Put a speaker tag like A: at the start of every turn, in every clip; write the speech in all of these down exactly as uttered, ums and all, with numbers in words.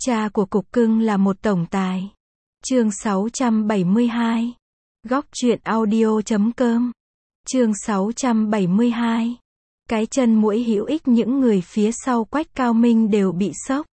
A: Cha của cục cưng là một tổng tài. Chương sáu trăm bảy mươi hai. Góc truyện audio chấm com. Chương sáu trăm bảy mươi hai. Cái chân muỗi hữu ích. Những người phía sau Quách Cao Minh đều bị sốc.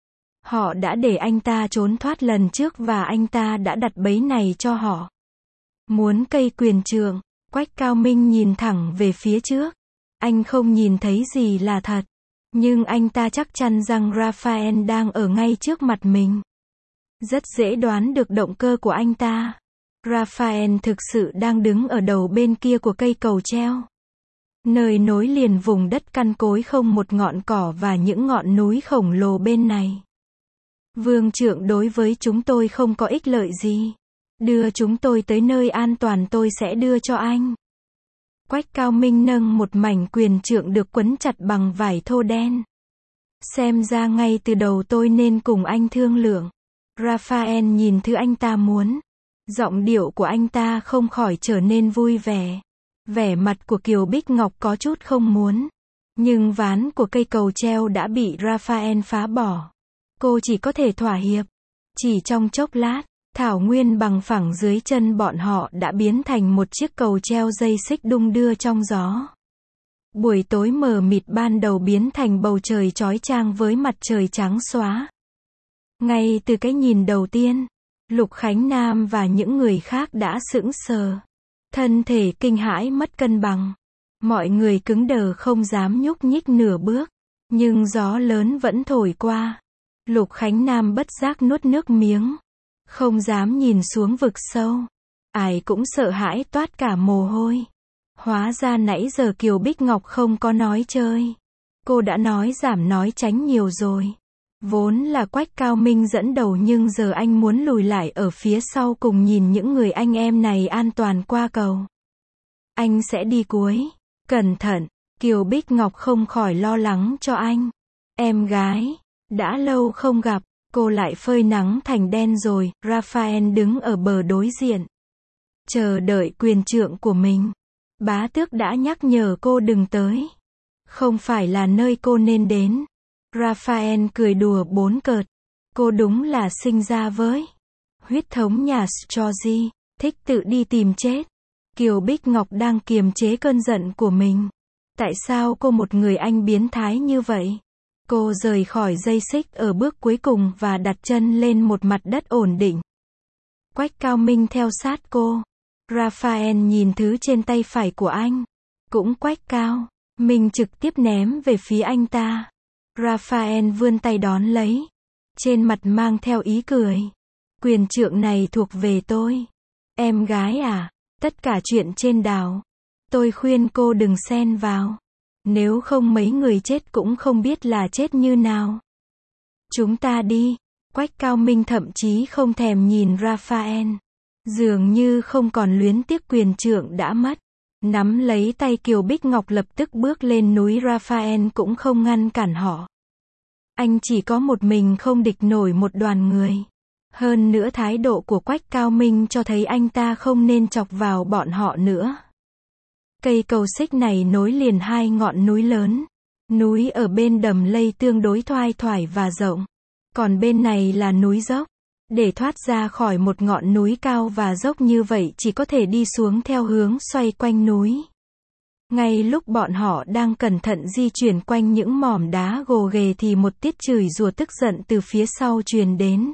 A: Họ đã để anh ta trốn thoát lần trước và anh ta đã đặt bẫy này cho họ. Muốn cây quyền trượng, Quách Cao Minh nhìn thẳng về phía trước. Anh không nhìn thấy gì là thật. Nhưng anh ta chắc chắn rằng Raphael đang ở ngay trước mặt mình. Rất dễ đoán được động cơ của anh ta. Raphael thực sự đang đứng ở đầu bên kia của cây cầu treo. Nơi nối liền vùng đất căn cối không một ngọn cỏ và những ngọn núi khổng lồ bên này. Vương trượng đối với chúng tôi không có ích lợi gì. Đưa chúng tôi tới nơi an toàn tôi sẽ đưa cho anh. Quách Cao Minh nâng một mảnh quyền trượng được quấn chặt bằng vải thô đen. Xem ra ngay từ đầu tôi nên cùng anh thương lượng. Raphael nhìn thứ anh ta muốn. Giọng điệu của anh ta không khỏi trở nên vui vẻ. Vẻ mặt của Kiều Bích Ngọc có chút không muốn. Nhưng ván của cây cầu treo đã bị Raphael phá bỏ. Cô chỉ có thể thỏa hiệp. Chỉ trong chốc lát, thảo nguyên bằng phẳng dưới chân bọn họ đã biến thành một chiếc cầu treo dây xích đung đưa trong gió. Buổi tối mờ mịt ban đầu biến thành bầu trời chói chang với mặt trời trắng xóa. Ngay từ cái nhìn đầu tiên, Lục Khánh Nam và những người khác đã sững sờ. Thân thể kinh hãi mất cân bằng. Mọi người cứng đờ không dám nhúc nhích nửa bước. Nhưng gió lớn vẫn thổi qua. Lục Khánh Nam bất giác nuốt nước miếng. Không dám nhìn xuống vực sâu. Ai cũng sợ hãi toát cả mồ hôi. Hóa ra nãy giờ Kiều Bích Ngọc không có nói chơi. Cô đã nói giảm nói tránh nhiều rồi. Vốn là Quách Cao Minh dẫn đầu nhưng giờ anh muốn lùi lại ở phía sau cùng nhìn những người anh em này an toàn qua cầu. Anh sẽ đi cuối. Cẩn thận. Kiều Bích Ngọc không khỏi lo lắng cho anh. Em gái. Đã lâu không gặp. Cô lại phơi nắng thành đen rồi. Raphael đứng ở bờ đối diện. Chờ đợi quyền trượng của mình. Bá tước đã nhắc nhở cô đừng tới. Không phải là nơi cô nên đến. Raphael cười đùa bốn cợt. Cô đúng là sinh ra với huyết thống nhà Strozzi, thích tự đi tìm chết. Kiều Bích Ngọc đang kiềm chế cơn giận của mình. Tại sao cô một người anh biến thái như vậy? Cô rời khỏi dây xích ở bước cuối cùng và đặt chân lên một mặt đất ổn định. Quách Cao Minh theo sát cô. Raphael nhìn thứ trên tay phải của anh. Cũng Quách Cao Minh trực tiếp ném về phía anh ta. Raphael vươn tay đón lấy. Trên mặt mang theo ý cười. Quyền trượng này thuộc về tôi. Em gái à, tất cả chuyện trên đảo. Tôi khuyên cô đừng xen vào. Nếu không mấy người chết cũng không biết là chết như nào. Chúng ta đi. Quách Cao Minh thậm chí không thèm nhìn Raphael. Dường như không còn luyến tiếc quyền trượng đã mất. Nắm lấy tay Kiều Bích Ngọc lập tức bước lên núi. Raphael cũng không ngăn cản họ. Anh chỉ có một mình không địch nổi một đoàn người. Hơn nữa thái độ của Quách Cao Minh cho thấy anh ta không nên chọc vào bọn họ nữa. Cây cầu xích này nối liền hai ngọn núi lớn. Núi ở bên đầm lây tương đối thoai thoải và rộng. Còn bên này là núi dốc. Để thoát ra khỏi một ngọn núi cao và dốc như vậy chỉ có thể đi xuống theo hướng xoay quanh núi. Ngay lúc bọn họ đang cẩn thận di chuyển quanh những mỏm đá gồ ghề thì một tiếng chửi rủa tức giận từ phía sau truyền đến.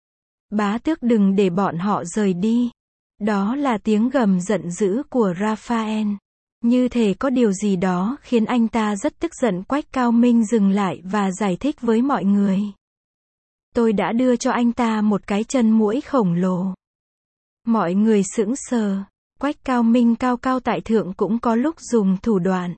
A: Bá tước đừng để bọn họ rời đi. Đó là tiếng gầm giận dữ của Raphael. Như thể có điều gì đó khiến anh ta rất tức giận. Quách Cao Minh dừng lại và giải thích với mọi người. Tôi đã đưa cho anh ta một cái chân muỗi khổng lồ. Mọi người sững sờ. Quách Cao Minh cao cao tại thượng cũng có lúc dùng thủ đoạn.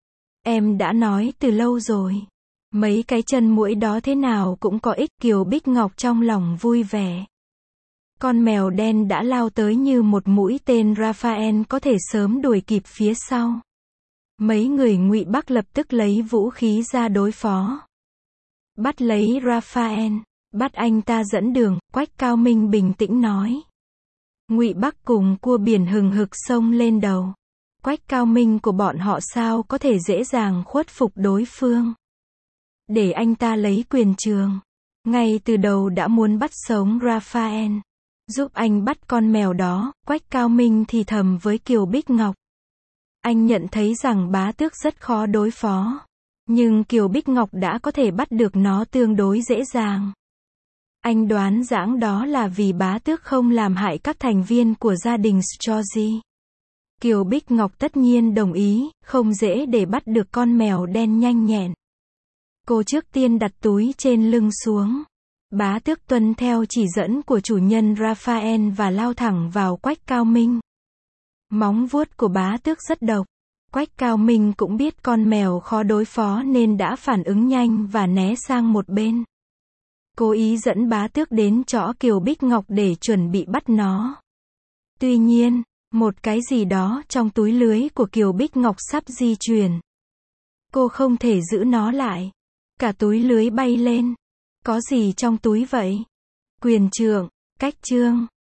A: Em đã nói từ lâu rồi. Mấy cái chân muỗi đó thế nào cũng có ích. Kiều Bích Ngọc trong lòng vui vẻ. Con mèo đen đã lao tới như một mũi tên. Raphael có thể sớm đuổi kịp phía sau. Mấy người Ngụy Bắc lập tức lấy vũ khí ra đối phó. Bắt lấy Raphael. Bắt anh ta dẫn đường. Quách Cao Minh bình tĩnh nói. Ngụy Bắc cùng cua biển hừng hực xông lên đầu. Quách Cao Minh của bọn họ sao có thể dễ dàng khuất phục đối phương. Để anh ta lấy quyền trường. Ngay từ đầu đã muốn bắt sống Raphael. Giúp anh bắt con mèo đó, Quách Cao Minh thì thầm với Kiều Bích Ngọc. Anh nhận thấy rằng bá tước rất khó đối phó. Nhưng Kiều Bích Ngọc đã có thể bắt được nó tương đối dễ dàng. Anh đoán rằng đó là vì bá tước không làm hại các thành viên của gia đình Storzi. Kiều Bích Ngọc tất nhiên đồng ý, không dễ để bắt được con mèo đen nhanh nhẹn. Cô trước tiên đặt túi trên lưng xuống. Bá tước tuân theo chỉ dẫn của chủ nhân Raphael và lao thẳng vào Quách Cao Minh. Móng vuốt của bá tước rất độc. Quách Cao Minh cũng biết con mèo khó đối phó nên đã phản ứng nhanh và né sang một bên. Cố ý dẫn bá tước đến chỗ Kiều Bích Ngọc để chuẩn bị bắt nó. Tuy nhiên, một cái gì đó trong túi lưới của Kiều Bích Ngọc sắp di chuyển. Cô không thể giữ nó lại. Cả túi lưới bay lên. Có gì trong túi vậy? Quyền trượng, cách chương.